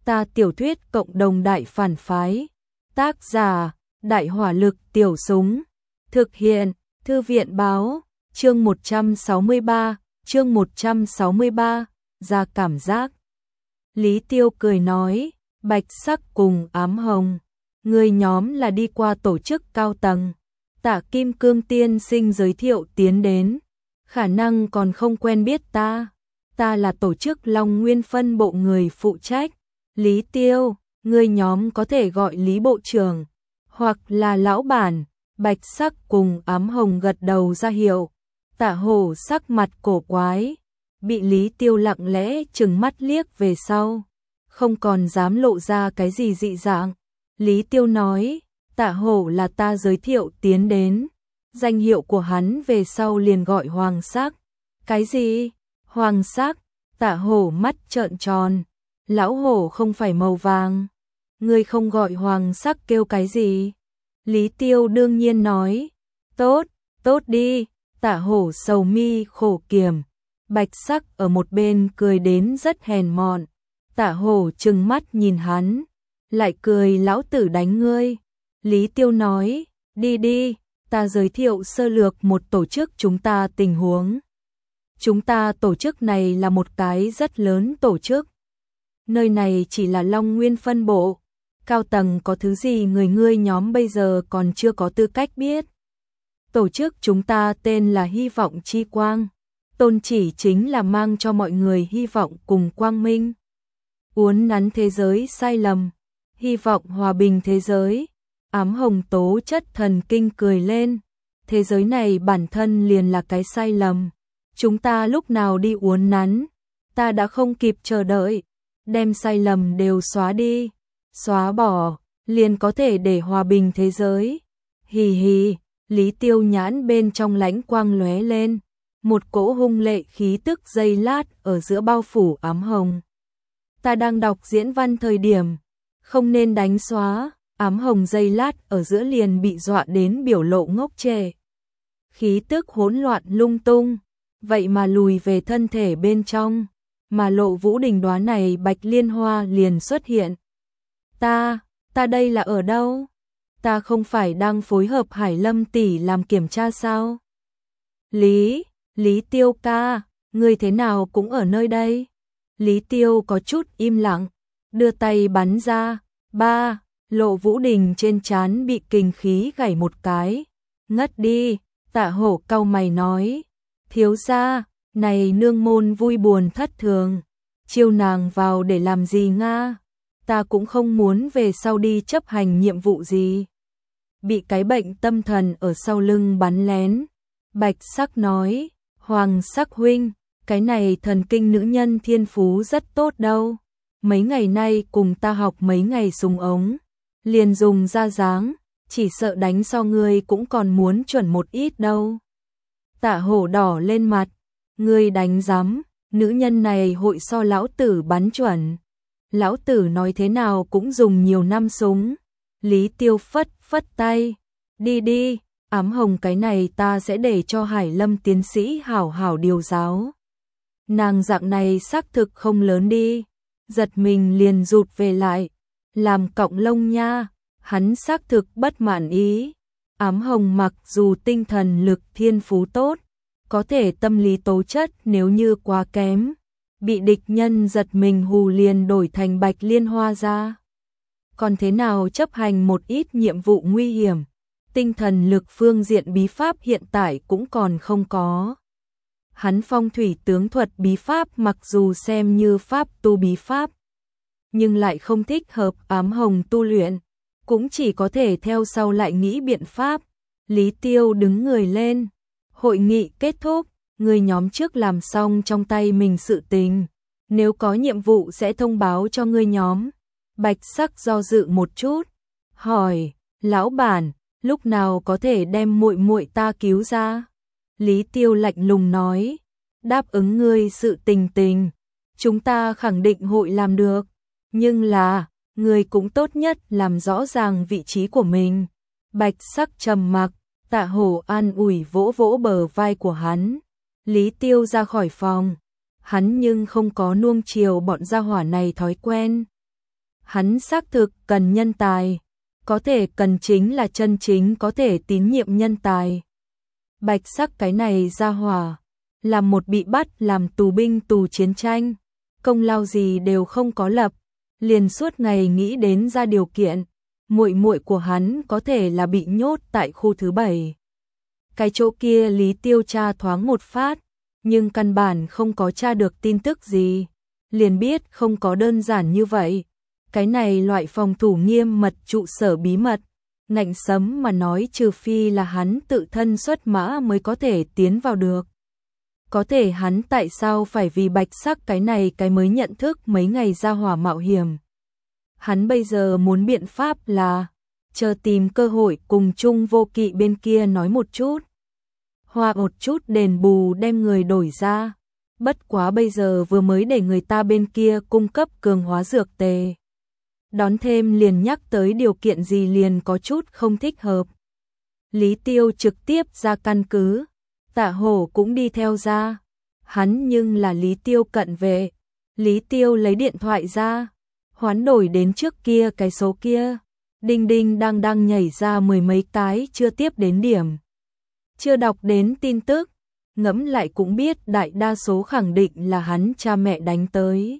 Ta tiểu thuyết cộng đồng đại phản phái. Tác giả, Đại hỏa lực tiểu súng. Thực hiện, Thư viện báo, chương 163, ra cảm giác. Lý Tiêu cười nói, Bạch Sắc cùng Ám Hồng, người nhóm là đi qua tổ chức cao tầng. Tạ Kim Cương tiên sinh giới thiệu tiến đến, khả năng còn không quen biết ta. Ta là tổ chức Long Nguyên phân bộ người phụ trách. Lý Tiêu, người nhóm có thể gọi Lý Bộ trưởng, hoặc là lão bản. Bạch Sắc cùng Ám Hồng gật đầu ra hiệu. Tạ Hổ sắc mặt cổ quái, bị Lý Tiêu lặng lẽ trừng mắt liếc về sau, không còn dám lộ ra cái gì dị dạng. Lý Tiêu nói, Tạ Hổ là ta giới thiệu tiến đến, danh hiệu của hắn về sau liền gọi Hoàng Sắc. Cái gì? Hoàng Sắc? Tạ Hổ mắt trợn tròn, lão hổ không phải màu vàng, ngươi không gọi Hoàng Sắc kêu cái gì? Lý Tiêu đương nhiên nói, tốt, tốt đi. Tạ Hổ sầu mi khổ kiểm, Bạch Sắc ở một bên cười đến rất hèn mọn. Tạ Hổ trừng mắt nhìn hắn, lại cười, lão tử đánh ngươi. Lý Tiêu nói, đi đi, ta giới thiệu sơ lược một tổ chức chúng ta tình huống. Chúng ta tổ chức này là một cái rất lớn tổ chức. Nơi này chỉ là Long Nguyên phân bộ, cao tầng có thứ gì người ngươi nhóm bây giờ còn chưa có tư cách biết. Tổ chức chúng ta tên là Hy vọng chi quang, tôn chỉ chính là mang cho mọi người hy vọng cùng quang minh, uốn nắn thế giới sai lầm, hy vọng hòa bình thế giới. Ám Hồng tố chất thần kinh cười lên, thế giới này bản thân liền là cái sai lầm, chúng ta lúc nào đi uốn nắn, ta đã không kịp chờ đợi, đem sai lầm đều xóa đi, xóa bỏ, liền có thể để hòa bình thế giới. Hì hì. Lý Tiêu nhãn bên trong lãnh quang lóe lên, một cỗ hung lệ khí tức giây lát ở giữa bao phủ Ám Hồng. Ta đang đọc diễn văn thời điểm, không nên đánh xóa. Ám Hồng giây lát ở giữa liền bị dọa đến biểu lộ ngốc trệ. Khí tức hỗn loạn lung tung, vậy mà lùi về thân thể bên trong, mà Lộ Vũ Đình đóa này bạch liên hoa liền xuất hiện. Ta đây là ở đâu? Ta không phải đang phối hợp Hải Lâm tỷ làm kiểm tra sao? Lý Tiêu ca, ngươi thế nào cũng ở nơi đây? Lý Tiêu có chút im lặng, đưa tay bắn ra, ba, Lộ Vũ Đình trên trán bị kình khí gảy một cái, ngất đi. Tạ Hổ cau mày nói, thiếu gia, này nương môn vui buồn thất thường, chiêu nàng vào để làm gì nga? Ta cũng không muốn về sau đi chấp hành nhiệm vụ gì. Bị cái bệnh tâm thần ở sau lưng bắn lén. Bạch Sắc nói, Hoàng Sắc huynh, cái này thần kinh nữ nhân thiên phú rất tốt đâu. Mấy ngày nay cùng ta học mấy ngày súng ống, liền dùng ra dáng, chỉ sợ đánh so ngươi cũng còn muốn chuẩn một ít đâu. Tạ Hổ đỏ lên mặt, ngươi đánh rắm, nữ nhân này hội so lão tử bắn chuẩn. Lão tử nói thế nào cũng dùng nhiều năm súng. Lý Tiêu phất tay, đi đi, Ám Hồng cái này ta sẽ để cho Hải Lâm tiến sĩ hảo hảo điều giáo. Nàng dạng này xác thực không lớn đi, giật mình liền rụt về lại, làm cọng lông nha, hắn xác thực bất mãn ý. Ám Hồng mặc dù tinh thần lực thiên phú tốt, có thể tâm lý tố chất nếu như quá kém, bị địch nhân giật mình hù liền đổi thành bạch liên hoa ra. Còn thế nào chấp hành một ít nhiệm vụ nguy hiểm, tinh thần lực phương diện bí pháp hiện tại cũng còn không có. Hắn phong thủy tướng thuật bí pháp mặc dù xem như pháp tu bí pháp, nhưng lại không thích hợp Ám Hồng tu luyện, cũng chỉ có thể theo sau lại nghĩ biện pháp. Lý Tiêu đứng người lên, hội nghị kết thúc, người nhóm trước làm xong trong tay mình sự tình, nếu có nhiệm vụ sẽ thông báo cho người nhóm. Bạch Sắc do dự một chút, hỏi, lão bản, lúc nào có thể đem muội muội ta cứu ra? Lý Tiêu lạnh lùng nói, đáp ứng ngươi sự tình, chúng ta khẳng định hội làm được, nhưng là, ngươi cũng tốt nhất làm rõ ràng vị trí của mình. Bạch Sắc trầm mặc, Tạ Hổ an ủi vỗ vỗ bờ vai của hắn. Lý Tiêu ra khỏi phòng, hắn nhưng không có nuông chiều bọn gia hỏa này thói quen. Hắn xác thực cần nhân tài, có thể cần chính là chân chính có thể tín nhiệm nhân tài. Bạch Sắc cái này ra hỏa, là một bị bắt làm tù binh tù chiến tranh, công lao gì đều không có lập, liền suốt ngày nghĩ đến ra điều kiện, muội muội của hắn có thể là bị nhốt tại khu thứ 7. Cái chỗ kia Lý Tiêu tra thoáng một phát, nhưng căn bản không có tra được tin tức gì, liền biết không có đơn giản như vậy. Cái này loại phòng thủ nghiêm mật trụ sở bí mật, ngạnh sấm mà nói trừ phi là hắn tự thân xuất mã mới có thể tiến vào được. Có thể hắn tại sao phải vì Bạch Sắc cái này cái mới nhận thức mấy ngày ra hỏa mạo hiểm. Hắn bây giờ muốn biện pháp là chờ tìm cơ hội cùng Chung Vô Kỵ bên kia nói một chút. Hoa một chút đền bù đem người đổi ra. Bất quá bây giờ vừa mới để người ta bên kia cung cấp cường hóa dược tề. Đón thêm liền nhắc tới điều kiện gì liền có chút không thích hợp. Lý Tiêu trực tiếp ra căn cứ, Tạ Hổ cũng đi theo ra. Hắn nhưng là Lý Tiêu cận vệ. Lý Tiêu lấy điện thoại ra, hoán đổi đến trước kia cái số kia. Đinh đinh đang nhảy ra mười mấy cái chưa tiếp đến điểm. Chưa đọc đến tin tức, ngẫm lại cũng biết đại đa số khẳng định là hắn cha mẹ đánh tới.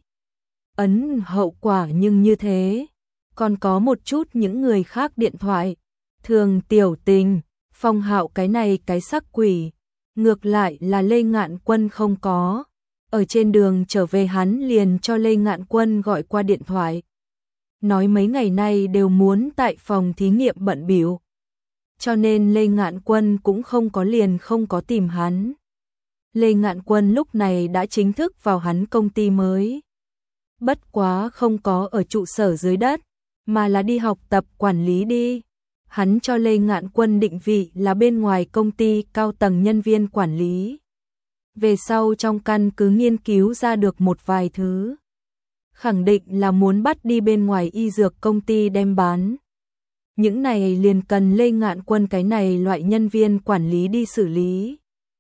Ấn hậu quả nhưng như thế, còn có một chút những người khác điện thoại, Thường Tiểu Tình, Phong Hạo cái này cái sắc quỷ, ngược lại là Lê Ngạn Quân không có. Ở trên đường trở về hắn liền cho Lê Ngạn Quân gọi qua điện thoại. Nói mấy ngày nay đều muốn tại phòng thí nghiệm bận bịu, cho nên Lê Ngạn Quân cũng không có tìm hắn. Lê Ngạn Quân lúc này đã chính thức vào hắn công ty mới. Bất quá không có ở trụ sở dưới đất, mà là đi học tập quản lý đi. Hắn cho Lê Ngạn Quân định vị là bên ngoài công ty cao tầng nhân viên quản lý. Về sau trong căn cứ nghiên cứu ra được một vài thứ, khẳng định là muốn bắt đi bên ngoài y dược công ty đem bán. Những này liền cần Lê Ngạn Quân cái này loại nhân viên quản lý đi xử lý.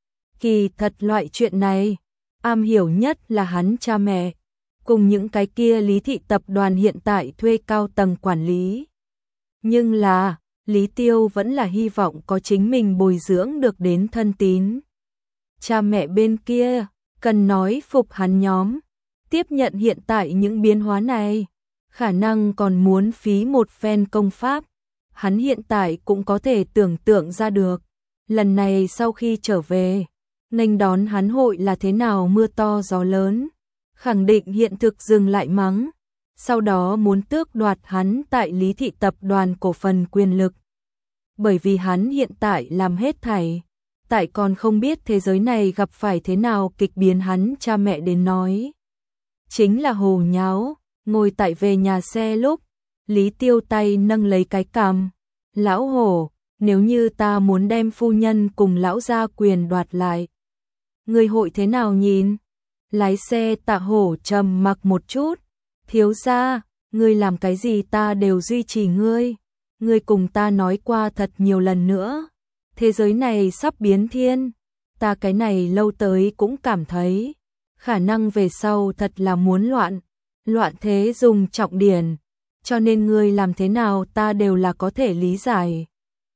Kỳ thật loại chuyện này, am hiểu nhất là hắn cha mẹ, cùng những cái kia Lý thị tập đoàn hiện tại thuê cao tầng quản lý. Nhưng là, Lý Tiêu vẫn là hy vọng có chính mình bồi dưỡng được đến thân tín. Cha mẹ bên kia, cần nói phục hắn nhóm, tiếp nhận hiện tại những biến hóa này, khả năng còn muốn phí một phen công pháp. Hắn hiện tại cũng có thể tưởng tượng ra được, lần này sau khi trở về, nghênh đón hắn hội là thế nào mưa to gió lớn, khẳng định hiện thực dừng lại mắng, sau đó muốn tước đoạt hắn tại Lý thị tập đoàn cổ phần quyền lực. Bởi vì hắn hiện tại làm hết thảy, tại còn không biết thế giới này gặp phải thế nào kịch biến hắn cha mẹ đến nói. Chính là hồ nháo, ngồi tại về nhà xe lúc, Lý Tiêu tay nâng lấy cái cằm. Lão Hổ, nếu như ta muốn đem phu nhân cùng lão gia quyền đoạt lại, người hội thế nào nhìn? Lái xe Tạ Hổ trầm mặc một chút. Thiếu gia, ngươi làm cái gì ta đều duy trì ngươi. Ngươi cùng ta nói qua thật nhiều lần nữa. Thế giới này sắp biến thiên. Ta cái này lâu tới cũng cảm thấy, khả năng về sau thật là muốn loạn. Loạn thế dùng trọng điển. Cho nên ngươi làm thế nào ta đều là có thể lý giải.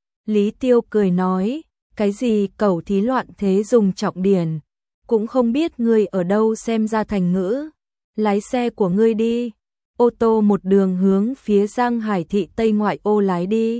Lý Tiêu cười nói, cái gì cẩu thí loạn thế dùng trọng điển, cũng không biết ngươi ở đâu xem ra thành ngữ. Lái xe của ngươi đi. Ô tô một đường hướng phía Giang Hải thị Tây ngoại ô lái đi.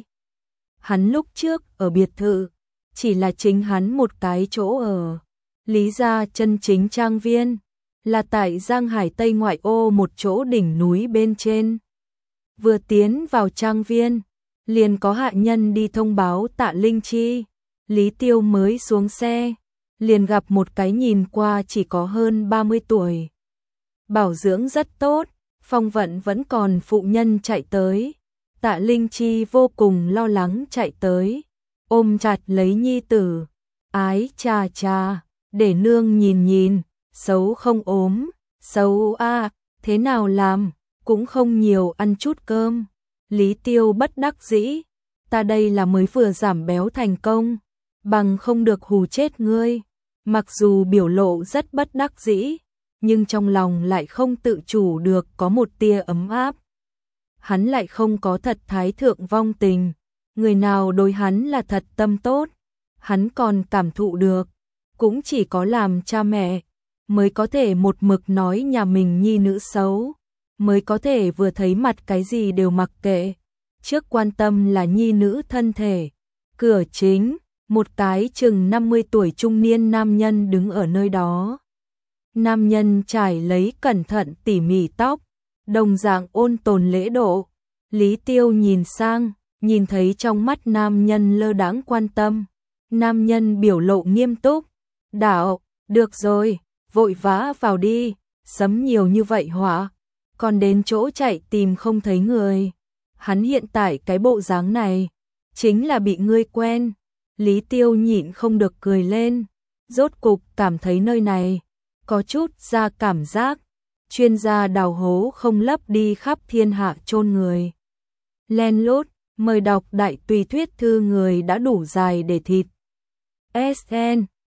Hắn lúc trước ở biệt thự, chỉ là chính hắn một cái chỗ ở. Lý gia chân chính trang viên, là tại Giang Hải Tây ngoại ô một chỗ đỉnh núi bên trên. Vừa tiến vào trang viên, liền có hạ nhân đi thông báo Tạ Linh Chi. Lý Tiêu mới xuống xe, liền gặp một cái nhìn qua chỉ có hơn 30 tuổi. Bảo dưỡng rất tốt, phong vận vẫn còn phụ nhân chạy tới. Tạ Linh Chi vô cùng lo lắng chạy tới, ôm chặt lấy nhi tử. Ái cha cha, để nương nhìn nhìn, xấu không ốm, xấu a, thế nào làm, cũng không nhiều ăn chút cơm. Lý Tiêu bất đắc dĩ, ta đây là mới vừa giảm béo thành công, bằng không được hù chết ngươi. Mặc dù biểu lộ rất bất đắc dĩ, nhưng trong lòng lại không tự chủ được có một tia ấm áp. hắn lại không có thật thái thượng vong tình, người nào đối hắn là thật tâm tốt, hắn còn cảm thụ được, cũng chỉ có làm cha mẹ mới có thể một mực nói nhà mình nhi nữ xấu, mới có thể vừa thấy mặt cái gì đều mặc kệ, trước quan tâm là nhi nữ thân thể. Cửa chính, một cái chừng 50 tuổi trung niên nam nhân đứng ở nơi đó. Nam nhân trải lấy cẩn thận tỉ mỉ tóc, đồng dạng ôn tồn lễ độ. Lý Tiêu nhìn sang, nhìn thấy trong mắt nam nhân lơ đãng quan tâm. Nam nhân biểu lộ nghiêm túc. Đạo, được rồi, vội vã vào đi, sấm nhiều như vậy hỏa, còn đến chỗ chạy tìm không thấy người. Hắn hiện tại cái bộ dáng này, chính là bị ngươi quen. Lý Tiêu nhịn không được cười lên, rốt cục cảm thấy nơi này có chút ra cảm giác chuyên gia đào hố không lấp đi khắp thiên hạ chôn người. Len lút, mời đọc đại tùy thuyết thư người đã đủ dài để thịt. SN